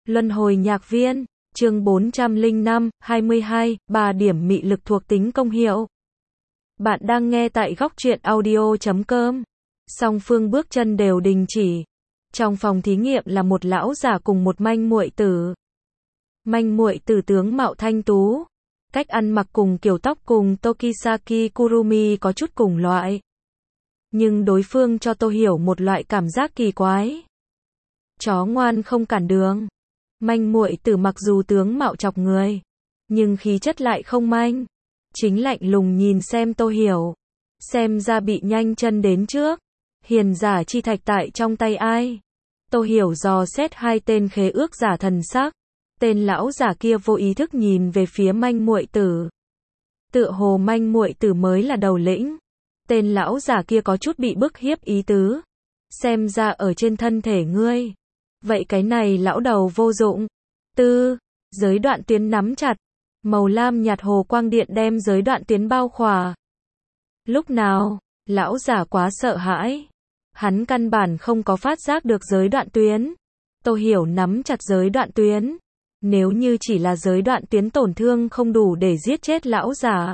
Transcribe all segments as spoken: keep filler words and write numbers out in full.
Luân hồi nhạc viên, chương bốn trăm lẻ năm, hai mươi hai, ba điểm mị lực thuộc tính công hiệu. Bạn đang nghe tại góc truyện audio chấm com. Song phương bước chân đều đình chỉ. Trong phòng thí nghiệm là một lão giả cùng một manh muội tử. Manh muội tử tướng mạo thanh tú, cách ăn mặc cùng kiểu tóc cùng Tokisaki Kurumi có chút cùng loại. Nhưng đối phương cho tôi hiểu một loại cảm giác kỳ quái. Chó ngoan không cản đường. Manh muội tử mặc dù tướng mạo chọc người, nhưng khí chất lại không manh. Chính lạnh lùng nhìn xem tôi hiểu. Xem ra bị nhanh chân đến trước. Hiền giả chi thạch tại trong tay ai? Tôi hiểu dò xét hai tên khế ước giả thần sắc. Tên lão giả kia vô ý thức nhìn về phía manh muội tử. Tựa hồ manh muội tử mới là đầu lĩnh. Tên lão giả kia có chút bị bức hiếp ý tứ. Xem ra ở trên thân thể ngươi. Vậy cái này lão đầu vô dụng. Tư, giới đoạn tuyến nắm chặt. Màu lam nhạt hồ quang điện đem giới đoạn tuyến bao khỏa. Lúc nào, lão giả quá sợ hãi. Hắn căn bản không có phát giác được giới đoạn tuyến. Tôi hiểu nắm chặt giới đoạn tuyến. Nếu như chỉ là giới đoạn tuyến tổn thương không đủ để giết chết lão giả.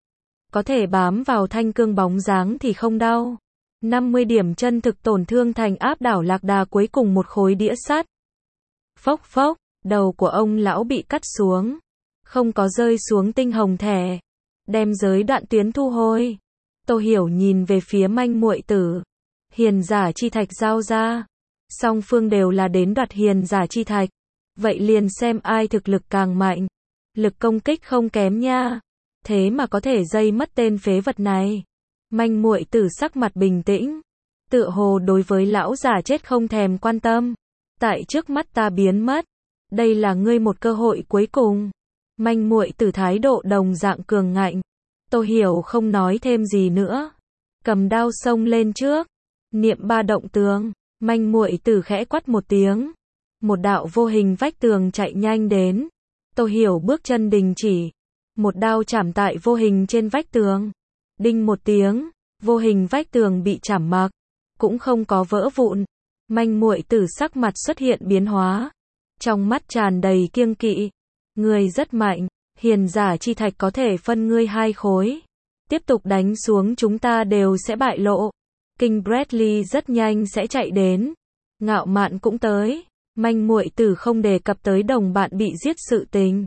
Có thể bám vào thanh cương bóng dáng thì không đau. năm mươi điểm chân thực tổn thương thành áp đảo lạc đà cuối cùng một khối đĩa sắt. Phốc phốc, đầu của ông lão bị cắt xuống. Không có rơi xuống tinh hồng thẻ. Đem giới đoạn tuyến thu hồi. Tôi hiểu nhìn về phía manh muội tử. Hiền giả chi thạch giao ra. Song phương đều là đến đoạt hiền giả chi thạch. Vậy liền xem ai thực lực càng mạnh. Lực công kích không kém nha. Thế mà có thể dây mất tên phế vật này. Manh muội tử sắc mặt bình tĩnh. Tựa hồ đối với lão già chết không thèm quan tâm. Tại trước mắt ta biến mất. Đây là ngươi một cơ hội cuối cùng. Manh muội tử thái độ đồng dạng cường ngạnh. Tôi hiểu không nói thêm gì nữa. Cầm đao xông lên trước. Niệm ba động tường. Manh muội tử khẽ quát một tiếng. Một đạo vô hình vách tường chạy nhanh đến. Tôi hiểu bước chân đình chỉ. Một đao chảm tại vô hình trên vách tường. Đinh một tiếng, vô hình vách tường bị chảm mặc, cũng không có vỡ vụn. Manh muội tử sắc mặt xuất hiện biến hóa. Trong mắt tràn đầy kiêng kỵ. Ngươi rất mạnh, hiền giả chi thạch có thể phân ngươi hai khối. Tiếp tục đánh xuống chúng ta đều sẽ bại lộ. King Bradley rất nhanh sẽ chạy đến. Ngạo mạn cũng tới. Manh muội tử không đề cập tới đồng bạn bị giết sự tình.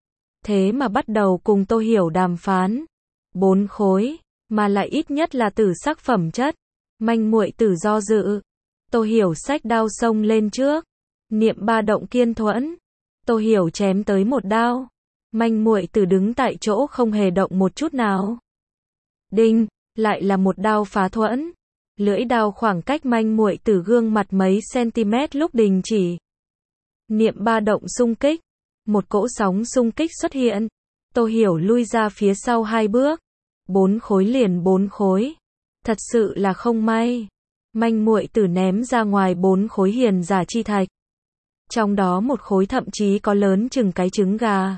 Thế mà bắt đầu cùng tôi hiểu đàm phán. Bốn khối, mà lại ít nhất là tử sắc phẩm chất. Manh muội tử do dự. Tôi hiểu xách đao xông lên trước. Niệm ba động kiên thuẫn. Tôi hiểu chém tới một đao. Manh muội tử đứng tại chỗ không hề động một chút nào. Đinh, lại là một đao phá thuẫn. Lưỡi đao khoảng cách manh muội tử gương mặt mấy cm lúc đình chỉ. Niệm ba động xung kích. Một cỗ sóng xung kích xuất hiện. Tôi hiểu lui ra phía sau hai bước. Bốn khối liền bốn khối. Thật sự là không may. Manh muội tử ném ra ngoài bốn khối hiền giả chi thạch. Trong đó một khối thậm chí có lớn chừng cái trứng gà.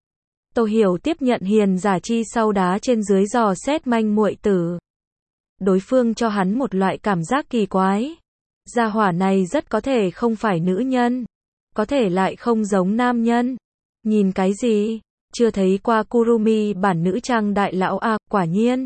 Tôi hiểu tiếp nhận hiền giả chi sau đá trên dưới dò xét manh muội tử. Đối phương cho hắn một loại cảm giác kỳ quái. Gia hỏa này rất có thể không phải nữ nhân. Có thể lại không giống nam nhân. Nhìn cái gì? Chưa thấy qua Kurumi bản nữ trang đại lão à, quả nhiên.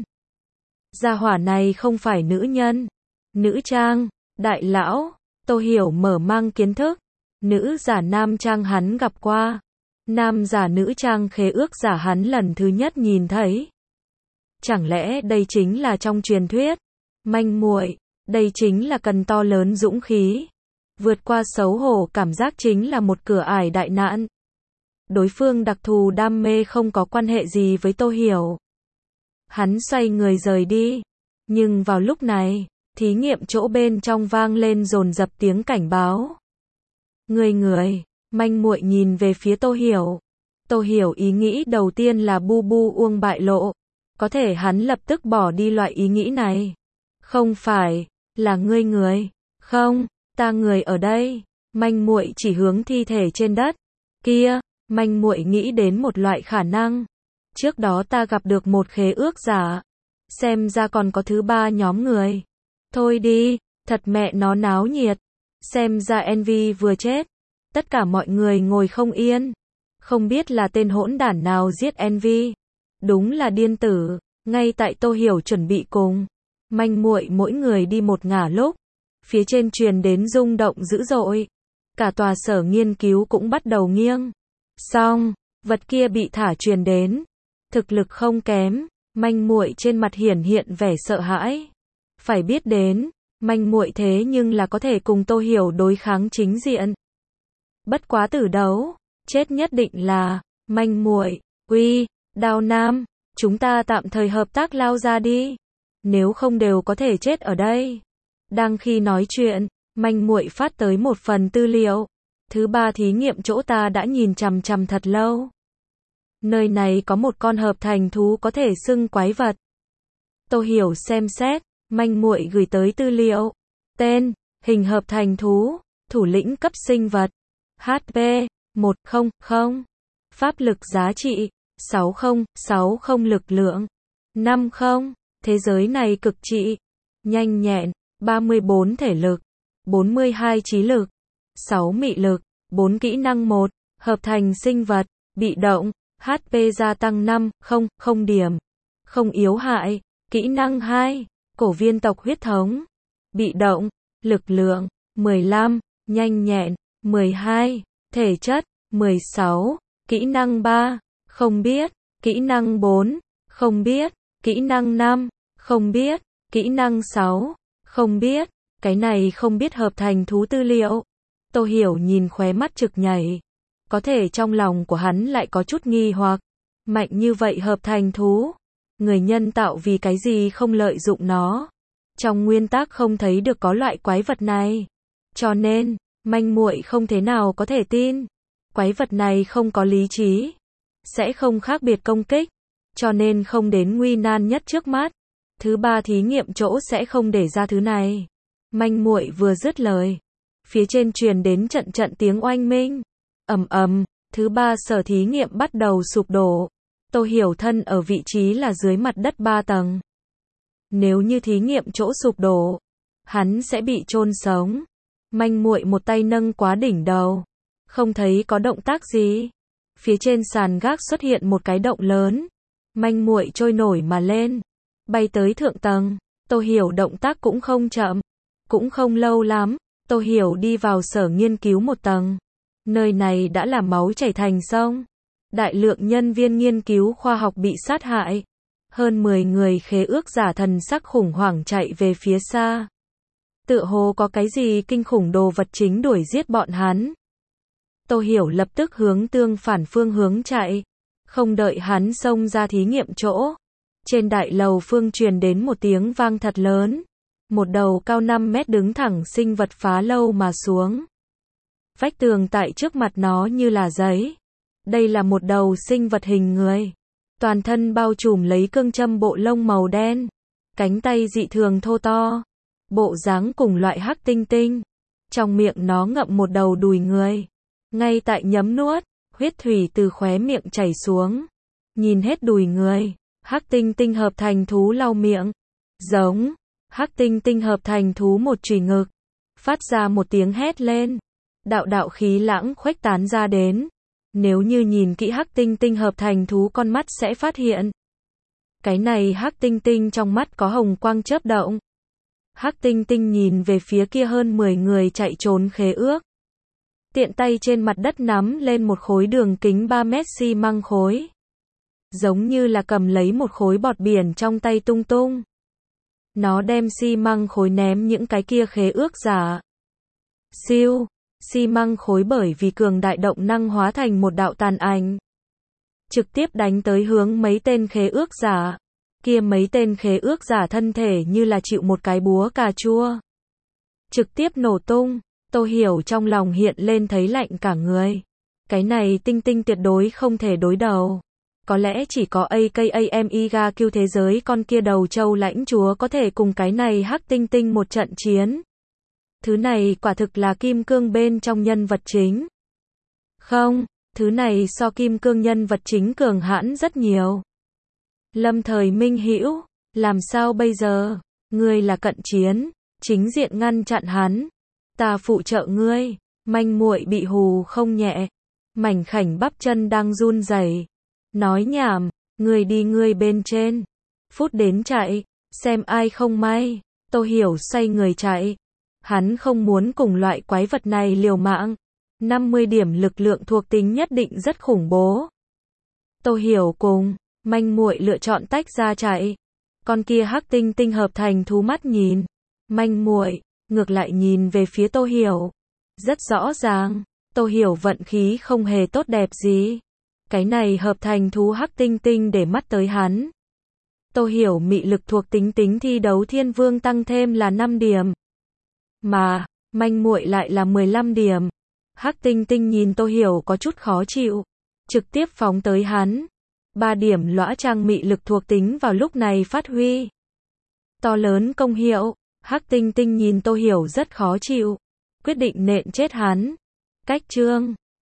Gia hỏa này không phải nữ nhân. Nữ trang, đại lão, tôi hiểu mở mang kiến thức. Nữ giả nam trang hắn gặp qua. Nam giả nữ trang khế ước giả hắn lần thứ nhất nhìn thấy. Chẳng lẽ đây chính là trong truyền thuyết? Manh muội, đây chính là cần to lớn dũng khí. Vượt qua xấu hổ cảm giác chính là một cửa ải đại nạn. Đối phương đặc thù đam mê không có quan hệ gì với tôi hiểu. Hắn xoay người rời đi. Nhưng vào lúc này, thí nghiệm chỗ bên trong vang lên dồn dập tiếng cảnh báo. Người người, manh muội nhìn về phía Tô Hiểu. Tô Hiểu ý nghĩ đầu tiên là bu bu uông bại lộ. Có thể hắn lập tức bỏ đi loại ý nghĩ này. Không phải, là ngươi người. Không, ta người ở đây. Manh muội chỉ hướng thi thể trên đất. Kia. Manh muội nghĩ đến một loại khả năng. Trước đó ta gặp được một khế ước giả. Xem ra còn có thứ ba nhóm người. Thôi đi, thật mẹ nó náo nhiệt. Xem ra Envy vừa chết. Tất cả mọi người ngồi không yên. Không biết là tên hỗn đản nào giết Envy. Đúng là điên tử. Ngay tại Tô Hiểu chuẩn bị cùng manh muội mỗi người đi một ngả lúc, phía trên truyền đến rung động dữ dội. Cả tòa sở nghiên cứu cũng bắt đầu nghiêng. Xong, vật kia bị thả truyền đến. Thực lực không kém, manh muội trên mặt hiển hiện vẻ sợ hãi. Phải biết đến, manh muội thế nhưng là có thể cùng Tô Hiểu đối kháng chính diện. Bất quá tử đấu, chết nhất định là manh muội. Uy, Đao Nam, chúng ta tạm thời hợp tác lao ra đi. Nếu không đều có thể chết ở đây. Đang khi nói chuyện, manh muội phát tới một phần tư liệu. Thứ ba thí nghiệm chỗ ta đã nhìn chằm chằm thật lâu. Nơi này có một con hợp thành thú có thể xưng quái vật. Tô Hiểu xem xét, manh muội gửi tới tư liệu. Tên, hình hợp thành thú, thủ lĩnh cấp sinh vật. hát pê, một không không. Pháp lực giá trị, sáu không sáu không lực lượng. năm không. Thế giới này cực trị. Nhanh nhẹn, ba mươi bốn thể lực. bốn mươi hai trí lực. sáu mị lực. bốn kỹ năng một. Hợp thành sinh vật. Bị động. hát pê gia tăng năm không không điểm. Không yếu hại. Kỹ năng hai. Cổ viên tộc huyết thống. Bị động. Lực lượng. mười lăm. Nhanh nhẹn. mười hai. Thể chất. mười sáu. Kỹ năng ba. Không biết. Kỹ năng bốn. Không biết. Kỹ năng năm. Không biết. Kỹ năng sáu. Không biết. Cái này không biết hợp thành thú tư liệu. Tô Hiểu nhìn khóe mắt trực nhảy. Có thể trong lòng của hắn lại có chút nghi hoặc. Mạnh như vậy hợp thành thú. Người nhân tạo vì cái gì không lợi dụng nó. Trong nguyên tắc không thấy được có loại quái vật này. Cho nên, manh muội không thế nào có thể tin. Quái vật này không có lý trí. Sẽ không khác biệt công kích. Cho nên không đến nguy nan nhất trước mắt. Thứ ba thí nghiệm chỗ sẽ không để ra thứ này. Manh muội vừa dứt lời. Phía trên truyền đến trận trận tiếng oanh minh. Ầm ầm, thứ ba sở thí nghiệm bắt đầu sụp đổ. Tô Hiểu thân ở vị trí là dưới mặt đất ba tầng. Nếu như thí nghiệm chỗ sụp đổ, hắn sẽ bị chôn sống. Manh muội một tay nâng quá đỉnh đầu. Không thấy có động tác gì. Phía trên sàn gác xuất hiện một cái động lớn. Manh muội trôi nổi mà lên. Bay tới thượng tầng. Tô Hiểu động tác cũng không chậm. Cũng không lâu lắm. Tô Hiểu đi vào sở nghiên cứu một tầng. Nơi này đã là máu chảy thành sông. Đại lượng nhân viên nghiên cứu khoa học bị sát hại. Hơn mười người khế ước giả thần sắc khủng hoảng chạy về phía xa. Tựa hồ có cái gì kinh khủng đồ vật chính đuổi giết bọn hắn. Tô Hiểu lập tức hướng tương phản phương hướng chạy. Không đợi hắn xông ra thí nghiệm chỗ. Trên đại lầu phương truyền đến một tiếng vang thật lớn. Một đầu cao năm mét đứng thẳng sinh vật phá lâu mà xuống. Vách tường tại trước mặt nó như là giấy. Đây là một đầu sinh vật hình người. Toàn thân bao trùm lấy cương châm bộ lông màu đen. Cánh tay dị thường thô to. Bộ dáng cùng loại hắc tinh tinh. Trong miệng nó ngậm một đầu đùi người. Ngay tại nhấm nuốt, huyết thủy từ khóe miệng chảy xuống. Nhìn hết đùi người, hắc tinh tinh hợp thành thú lau miệng. Giống, hắc tinh tinh hợp thành thú một chùy ngực. Phát ra một tiếng hét lên. Đạo đạo khí lãng khuếch tán ra đến. Nếu như nhìn kỹ hắc tinh tinh hợp thành thú con mắt sẽ phát hiện. Cái này hắc tinh tinh trong mắt có hồng quang chớp động. Hắc tinh tinh nhìn về phía kia hơn mười người chạy trốn khế ước. Tiện tay trên mặt đất nắm lên một khối đường kính ba mét xi măng khối. Giống như là cầm lấy một khối bọt biển trong tay tung tung. Nó đem xi măng khối ném những cái kia khế ước giả. Siêu, xi măng khối bởi vì cường đại động năng hóa thành một đạo tàn ảnh. Trực tiếp đánh tới hướng mấy tên khế ước giả. Kia mấy tên khế ước giả thân thể như là chịu một cái búa cà chua. Trực tiếp nổ tung. Tô Hiểu trong lòng hiện lên thấy lạnh cả người. Cái này tinh tinh tuyệt đối không thể đối đầu. Có lẽ chỉ có a ca a em i ga Q thế giới con kia đầu châu lãnh chúa có thể cùng cái này hắc tinh tinh một trận chiến. Thứ này quả thực là kim cương bên trong nhân vật chính. Không, thứ này so kim cương nhân vật chính cường hãn rất nhiều. Lâm Thời Minh Hữu, làm sao bây giờ? Ngươi là cận chiến, chính diện ngăn chặn hắn. Ta phụ trợ ngươi. Manh muội bị hù không nhẹ, mảnh khảnh bắp chân đang run rẩy. Nói nhảm, người đi người bên trên. Phút đến chạy, xem ai không may. Tô Hiểu xoay người chạy. Hắn không muốn cùng loại quái vật này liều mạng. năm mươi điểm lực lượng thuộc tính nhất định rất khủng bố. Tô Hiểu cùng manh muội lựa chọn tách ra chạy. Con kia hắc tinh tinh hợp thành thú mắt nhìn. Manh muội ngược lại nhìn về phía Tô Hiểu. Rất rõ ràng, Tô Hiểu vận khí không hề tốt đẹp gì. Cái này hợp thành thú hắc tinh tinh để mắt tới hắn. Tô Hiểu mị lực thuộc tính tính thi đấu thiên vương tăng thêm là năm điểm. Mà, manh muội lại là mười lăm điểm. Hắc tinh tinh nhìn Tô Hiểu có chút khó chịu. Trực tiếp phóng tới hắn. ba điểm lõa trang mị lực thuộc tính vào lúc này phát huy. To lớn công hiệu. Hắc tinh tinh nhìn Tô Hiểu rất khó chịu. Quyết định nện chết hắn. Cách chương